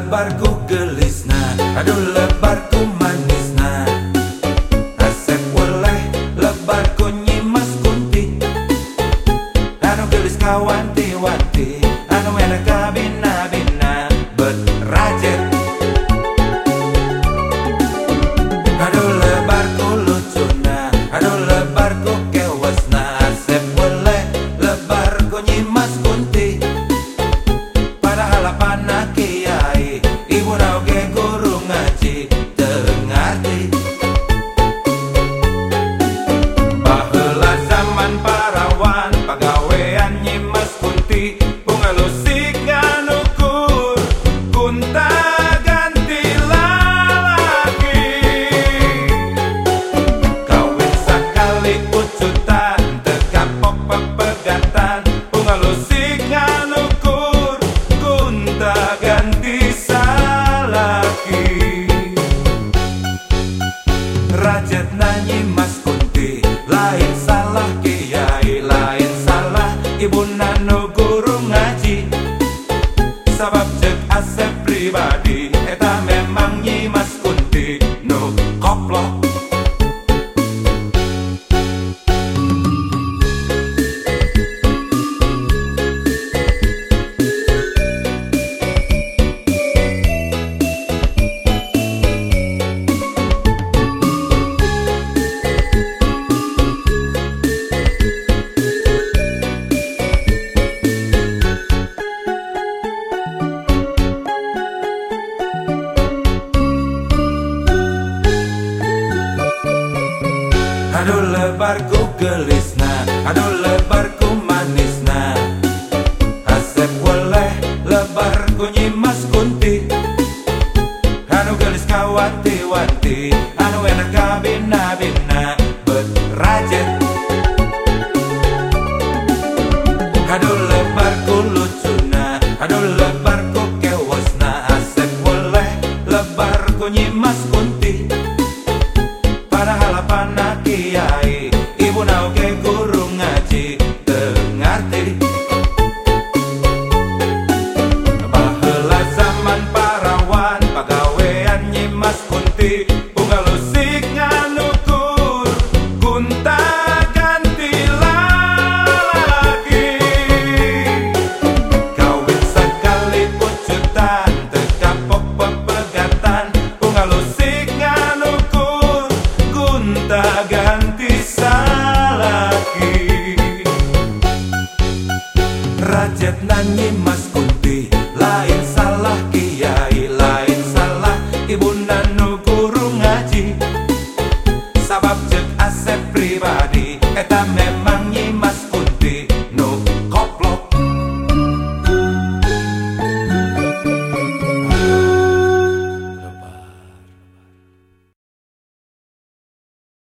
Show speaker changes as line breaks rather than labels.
lebarku gelisna, aduh lebarku manisna. Asep weleh lebarku nyimas kunti, anu gelis kawanti-wanti, anu enak kabina-bina berajet. Aduh lebarku lucuna, aduh lebarku kewasna. Asep weleh lebarku nyimas kunti, padahal anak kiai ibu rauge guru ngaji tengarti. Baheula zaman parawan pagawean nyimas kunti, pungalusik nganukur kunta ganti lalaki. Kawin sakali ucutan tekapok pepegatan, pungalusik nganukur kunta ganti salaki. Rajet nanyi mas kunti, lain salah kiai, lain salah ibu nanu guru ngaji. Sabab cek Asep pribadi, eta memang nyimas kunti nu koplok. Aduh lebarku gelisna, aduh lebarku manisna. Asep weleh lebarku nyimas kunti, anu gelis kawanti-wanti, anu enak kabina-bina berajet. Aduh lebarku lucuna, aduh lebarku kewasna. Asep weleh lebarku nyimas kunti, padahal anak kiai ibu nauke guru ngaji tengarti. Baheula zaman parawan pagawean nyimas kunti, pungalusik nganukur kunta ganti lalaki. Kawin sakali ucutan tekapok pepegatan, pungalusik nganukur kunta ganti salaki. Rajet nanyi mas kunti, lain salah kiai, lain salah ibu nanu guru ngaji. Sabab cek Asep pribadi, eta memang